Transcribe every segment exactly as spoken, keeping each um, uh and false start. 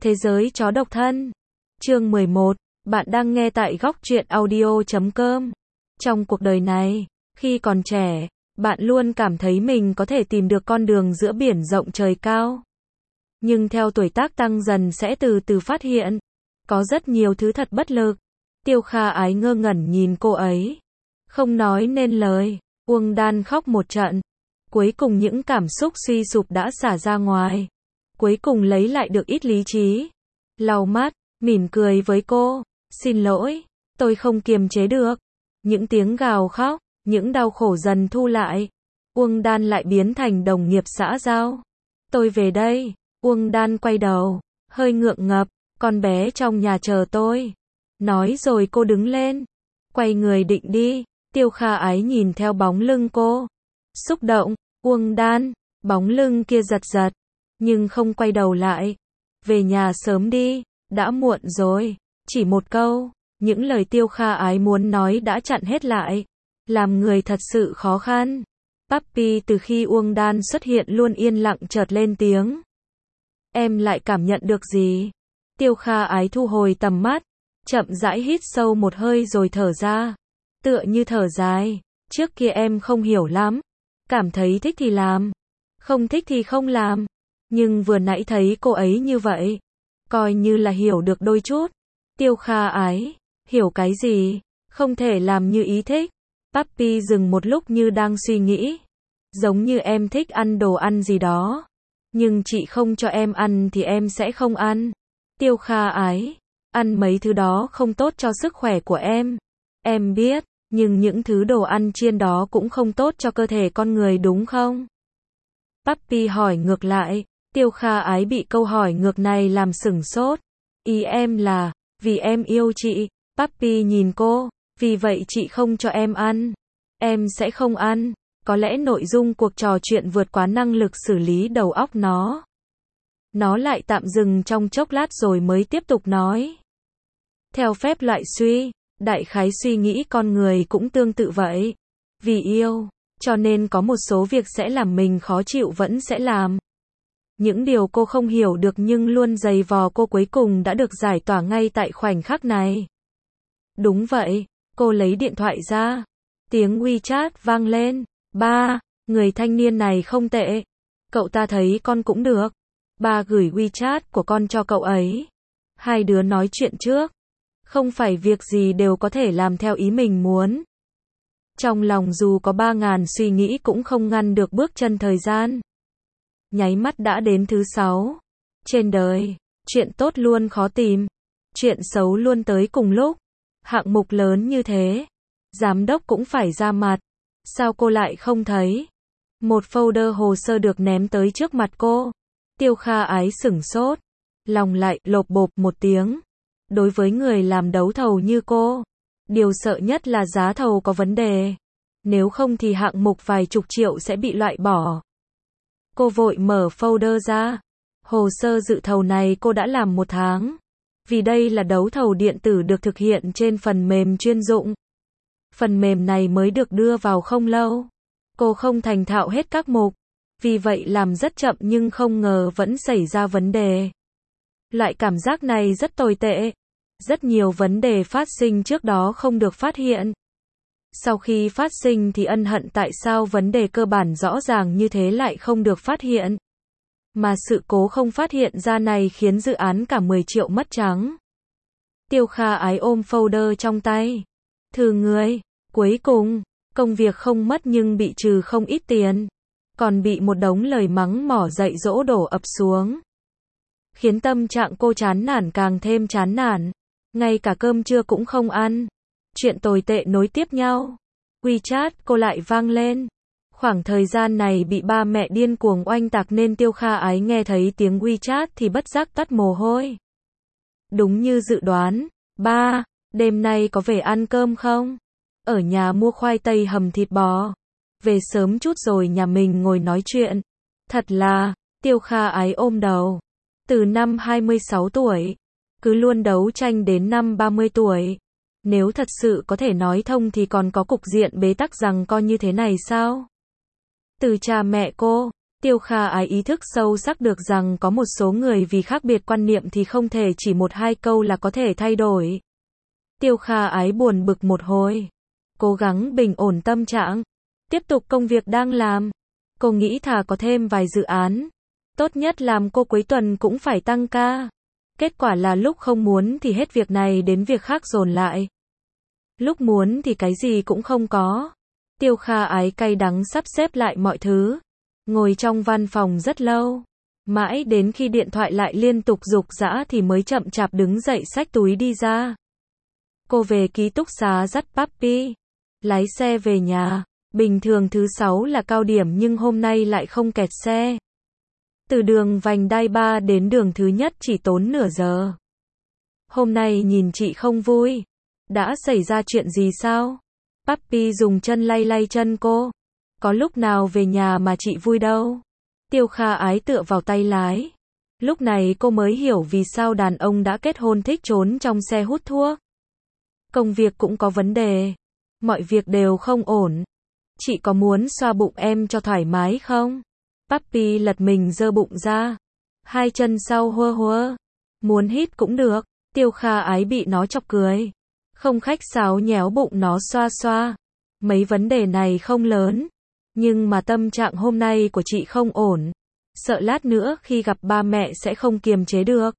Thế giới chó độc thân. Chương mười một. Bạn đang nghe tại góc truyện audio chấm com. Trong cuộc đời này, khi còn trẻ, bạn luôn cảm thấy mình có thể tìm được con đường giữa biển rộng trời cao. Nhưng theo tuổi tác tăng dần sẽ từ từ phát hiện, có rất nhiều thứ thật bất lực. Tiêu Kha Ái ngơ ngẩn nhìn cô ấy, không nói nên lời. Uông Đan khóc một trận. Cuối cùng những cảm xúc suy sụp đã xả ra ngoài. Cuối cùng lấy lại được ít lý trí. Lau mắt, mỉm cười với cô. Xin lỗi, tôi không kiềm chế được. Những tiếng gào khóc, những đau khổ dần thu lại. Uông Đan lại biến thành đồng nghiệp xã giao. Tôi về đây. Uông Đan quay đầu, hơi ngượng ngập. Con bé trong nhà chờ tôi. Nói rồi cô đứng lên, quay người định đi. Tiêu Kha Ái nhìn theo bóng lưng cô, xúc động. Uông Đan, bóng lưng kia giật giật, nhưng không quay đầu lại. Về nhà sớm đi, đã muộn rồi. Chỉ một câu, những lời Tiêu Kha Ái muốn nói đã chặn hết lại. Làm người thật sự khó khăn. Papi từ khi Uông Đan xuất hiện luôn yên lặng chợt lên tiếng. Em lại cảm nhận được gì? Tiêu Kha Ái thu hồi tầm mắt, chậm rãi hít sâu một hơi rồi thở ra. Tựa như thở dài, trước kia em không hiểu lắm. Cảm thấy thích thì làm, không thích thì không làm. Nhưng vừa nãy thấy cô ấy như vậy, coi như là hiểu được đôi chút. Tiêu Kha Ái, hiểu cái gì? Không thể làm như ý thích. Papi dừng một lúc như đang suy nghĩ. Giống như em thích ăn đồ ăn gì đó, nhưng chị không cho em ăn thì em sẽ không ăn. Tiêu Kha Ái, ăn mấy thứ đó không tốt cho sức khỏe của em. Em biết, nhưng những thứ đồ ăn chiên đó cũng không tốt cho cơ thể con người đúng không? Papi hỏi ngược lại. Tiêu Kha Ái bị câu hỏi ngược này làm sửng sốt. Ý em là, vì em yêu chị. Papi nhìn cô, vì vậy chị không cho em ăn. Em sẽ không ăn. Có lẽ nội dung cuộc trò chuyện vượt quá năng lực xử lý đầu óc nó. Nó lại tạm dừng trong chốc lát rồi mới tiếp tục nói. Theo phép loại suy, đại khái suy nghĩ con người cũng tương tự vậy. Vì yêu, cho nên có một số việc sẽ làm mình khó chịu vẫn sẽ làm. Những điều cô không hiểu được nhưng luôn giày vò cô cuối cùng đã được giải tỏa ngay tại khoảnh khắc này. Đúng vậy, cô lấy điện thoại ra. Tiếng WeChat vang lên. Ba, người thanh niên này không tệ. Cậu ta thấy con cũng được. Ba gửi WeChat của con cho cậu ấy. Hai đứa nói chuyện trước. Không phải việc gì đều có thể làm theo ý mình muốn. Trong lòng dù có ba ngàn suy nghĩ cũng không ngăn được bước chân thời gian. Nháy mắt đã đến thứ sáu. Trên đời, chuyện tốt luôn khó tìm. Chuyện xấu luôn tới cùng lúc. Hạng mục lớn như thế, giám đốc cũng phải ra mặt. Sao cô lại không thấy? Một folder hồ sơ được ném tới trước mặt cô. Tiêu Kha Ái sửng sốt. Lòng lại lộp bộp một tiếng. Đối với người làm đấu thầu như cô, điều sợ nhất là giá thầu có vấn đề. Nếu không thì hạng mục vài chục triệu sẽ bị loại bỏ. Cô vội mở folder ra. Hồ sơ dự thầu này cô đã làm một tháng. Vì đây là đấu thầu điện tử được thực hiện trên phần mềm chuyên dụng. Phần mềm này mới được đưa vào không lâu. Cô không thành thạo hết các mục. Vì vậy làm rất chậm nhưng không ngờ vẫn xảy ra vấn đề. Loại cảm giác này rất tồi tệ. Rất nhiều vấn đề phát sinh trước đó không được phát hiện. Sau khi phát sinh thì ân hận tại sao vấn đề cơ bản rõ ràng như thế lại không được phát hiện. Mà sự cố không phát hiện ra này khiến dự án cả mười triệu mất trắng. Tiêu Kha Ái ôm folder trong tay. Thư người, cuối cùng, công việc không mất nhưng bị trừ không ít tiền. Còn bị một đống lời mắng mỏ dạy dỗ đổ ập xuống. Khiến tâm trạng cô chán nản càng thêm chán nản. Ngay cả cơm trưa cũng không ăn. Chuyện tồi tệ nối tiếp nhau. WeChat cô lại vang lên. Khoảng thời gian này bị ba mẹ điên cuồng oanh tạc nên Tiêu Kha Ái nghe thấy tiếng WeChat thì bất giác toát mồ hôi. Đúng như dự đoán. Ba, đêm nay có về ăn cơm không? Ở nhà mua khoai tây hầm thịt bò. Về sớm chút rồi nhà mình ngồi nói chuyện. Thật là, Tiêu Kha Ái ôm đầu. Từ năm hai mươi sáu tuổi, cứ luôn đấu tranh đến năm ba mươi tuổi. Nếu thật sự có thể nói thông thì còn có cục diện bế tắc rằng coi như thế này sao? Từ cha mẹ cô, Tiêu Kha Ái ý thức sâu sắc được rằng có một số người vì khác biệt quan niệm thì không thể chỉ một hai câu là có thể thay đổi. Tiêu Kha Ái buồn bực một hồi. Cố gắng bình ổn tâm trạng. Tiếp tục công việc đang làm. Cô nghĩ thà có thêm vài dự án. Tốt nhất làm cô cuối tuần cũng phải tăng ca. Kết quả là lúc không muốn thì hết việc này đến việc khác dồn lại. Lúc muốn thì cái gì cũng không có. Tiêu Kha Ái cay đắng sắp xếp lại mọi thứ. Ngồi trong văn phòng rất lâu. Mãi đến khi điện thoại lại liên tục rục rã thì mới chậm chạp đứng dậy xách túi đi ra. Cô về ký túc xá dắt Papi. Lái xe về nhà. Bình thường thứ sáu là cao điểm nhưng hôm nay lại không kẹt xe. Từ đường vành đai ba đến đường thứ nhất chỉ tốn nửa giờ. Hôm nay nhìn chị không vui. Đã xảy ra chuyện gì sao? Papi dùng chân lay lay chân cô. Có lúc nào về nhà mà chị vui đâu. Tiêu Kha Ái tựa vào tay lái. Lúc này cô mới hiểu vì sao đàn ông đã kết hôn thích trốn trong xe hút thuốc. Công việc cũng có vấn đề. Mọi việc đều không ổn. Chị có muốn xoa bụng em cho thoải mái không? Papi lật mình giơ bụng ra. Hai chân sau hua hua. Muốn hít cũng được. Tiêu Kha Ái bị nó chọc cười. Không khách sáo nhéo bụng nó xoa xoa. Mấy vấn đề này không lớn. Nhưng mà tâm trạng hôm nay của chị không ổn. Sợ lát nữa khi gặp ba mẹ sẽ không kiềm chế được.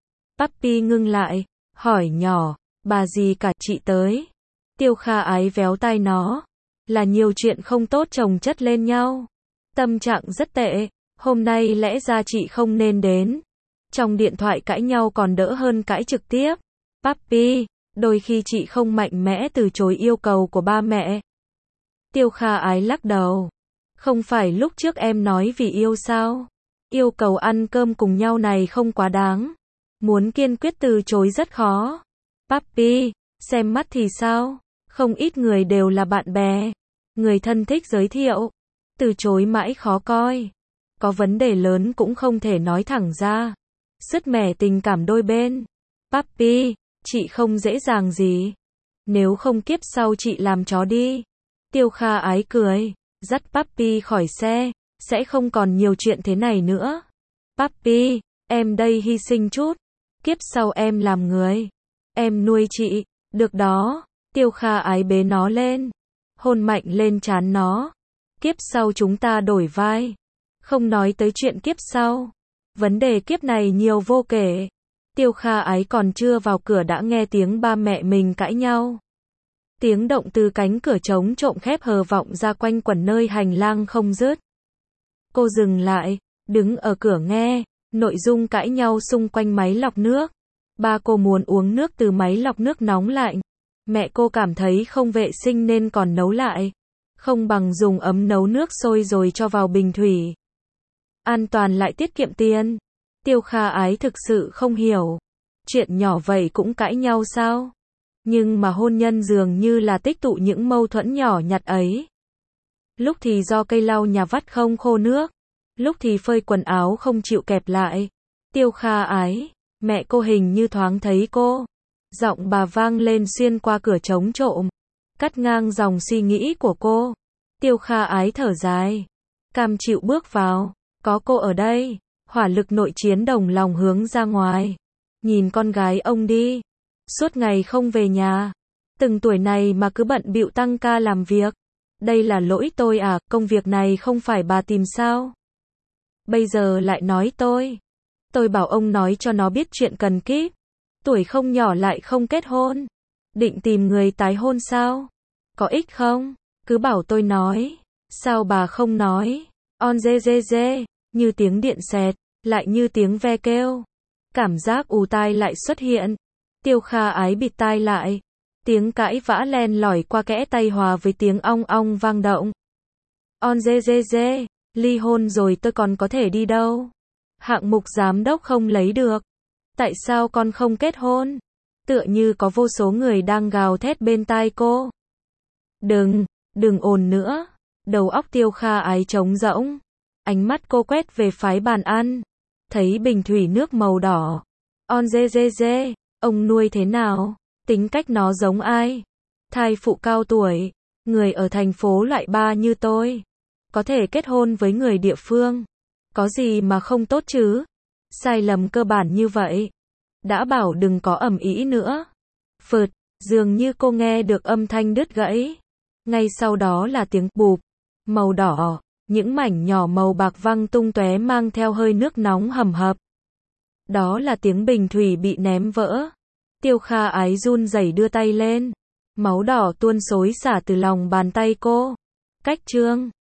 Papi ngưng lại. Hỏi nhỏ. Bà gì cả chị tới. Tiêu Kha Ái véo tai nó. Là nhiều chuyện không tốt chồng chất lên nhau. Tâm trạng rất tệ. Hôm nay lẽ ra chị không nên đến. Trong điện thoại cãi nhau còn đỡ hơn cãi trực tiếp. Papi, đôi khi chị không mạnh mẽ từ chối yêu cầu của ba mẹ. Tiêu Kha Ái lắc đầu. Không phải lúc trước em nói vì yêu sao? Yêu cầu ăn cơm cùng nhau này không quá đáng. Muốn kiên quyết từ chối rất khó. Papi, xem mắt thì sao? Không ít người đều là bạn bè. Người thân thích giới thiệu. Từ chối mãi khó coi. Có vấn đề lớn cũng không thể nói thẳng ra. Sứt mẻ tình cảm đôi bên. Papi, chị không dễ dàng gì. Nếu không kiếp sau chị làm chó đi. Tiêu Kha Ái cười. Dắt Papi khỏi xe. Sẽ không còn nhiều chuyện thế này nữa. Papi, em đây hy sinh chút. Kiếp sau em làm người. Em nuôi chị. Được đó. Tiêu Kha Ái bế nó lên. Hôn mạnh lên trán nó. Kiếp sau chúng ta đổi vai. Không nói tới chuyện kiếp sau. Vấn đề kiếp này nhiều vô kể. Tiêu Kha Ái còn chưa vào cửa đã nghe tiếng ba mẹ mình cãi nhau. Tiếng động từ cánh cửa trống trộm khép hờ vọng ra quanh quẩn nơi hành lang không dứt. Cô dừng lại, đứng ở cửa nghe, nội dung cãi nhau xung quanh máy lọc nước. Ba cô muốn uống nước từ máy lọc nước nóng lạnh. Mẹ cô cảm thấy không vệ sinh nên còn nấu lại. Không bằng dùng ấm nấu nước sôi rồi cho vào bình thủy. An toàn lại tiết kiệm tiền. Tiêu Kha Ái thực sự không hiểu. Chuyện nhỏ vậy cũng cãi nhau sao? Nhưng mà hôn nhân dường như là tích tụ những mâu thuẫn nhỏ nhặt ấy. Lúc thì do cây lau nhà vắt không khô nước. Lúc thì phơi quần áo không chịu kẹp lại. Tiêu Kha Ái, mẹ cô hình như thoáng thấy cô. Giọng bà vang lên xuyên qua cửa trống trộm. Cắt ngang dòng suy nghĩ của cô. Tiêu Kha Ái thở dài. Cam chịu bước vào. Có cô ở đây. Hỏa lực nội chiến đồng lòng hướng ra ngoài. Nhìn con gái ông đi. Suốt ngày không về nhà. Từng tuổi này mà cứ bận bịu tăng ca làm việc. Đây là lỗi tôi à, công việc này không phải bà tìm sao? Bây giờ lại nói tôi. Tôi bảo ông nói cho nó biết chuyện cần kíp. Tuổi không nhỏ lại không kết hôn. Định tìm người tái hôn sao? Có ích không? Cứ bảo tôi nói. Sao bà không nói? On dê dê dê. Như tiếng điện xẹt. Lại như tiếng ve kêu. Cảm giác ù tai lại xuất hiện. Tiêu Kha Ái bịt tai lại. Tiếng cãi vã len lỏi qua kẽ tay hòa với tiếng ong ong vang động. On dê dê dê. Ly hôn rồi tôi còn có thể đi đâu? Hạng mục giám đốc không lấy được. Tại sao con không kết hôn? Tựa như có vô số người đang gào thét bên tai cô. Đừng, đừng ồn nữa. Đầu óc Tiêu Kha Ái trống rỗng. Ánh mắt cô quét về phái bàn ăn. Thấy bình thủy nước màu đỏ. On dê dê dê. Ông nuôi thế nào? Tính cách nó giống ai? Thai phụ cao tuổi. Người ở thành phố loại ba như tôi. có thể kết hôn với người địa phương. Có gì mà không tốt chứ? Sai lầm cơ bản như vậy. Đã bảo đừng có ầm ĩ nữa. Phượt, dường như cô nghe được âm thanh đứt gãy. Ngay sau đó là tiếng bụp, màu đỏ, những mảnh nhỏ màu bạc văng tung tóe mang theo hơi nước nóng hầm hập. Đó là tiếng bình thủy bị ném vỡ. Tiêu Kha Ái run rẩy đưa tay lên. Máu đỏ tuôn xối xả từ lòng bàn tay cô. Cách Trương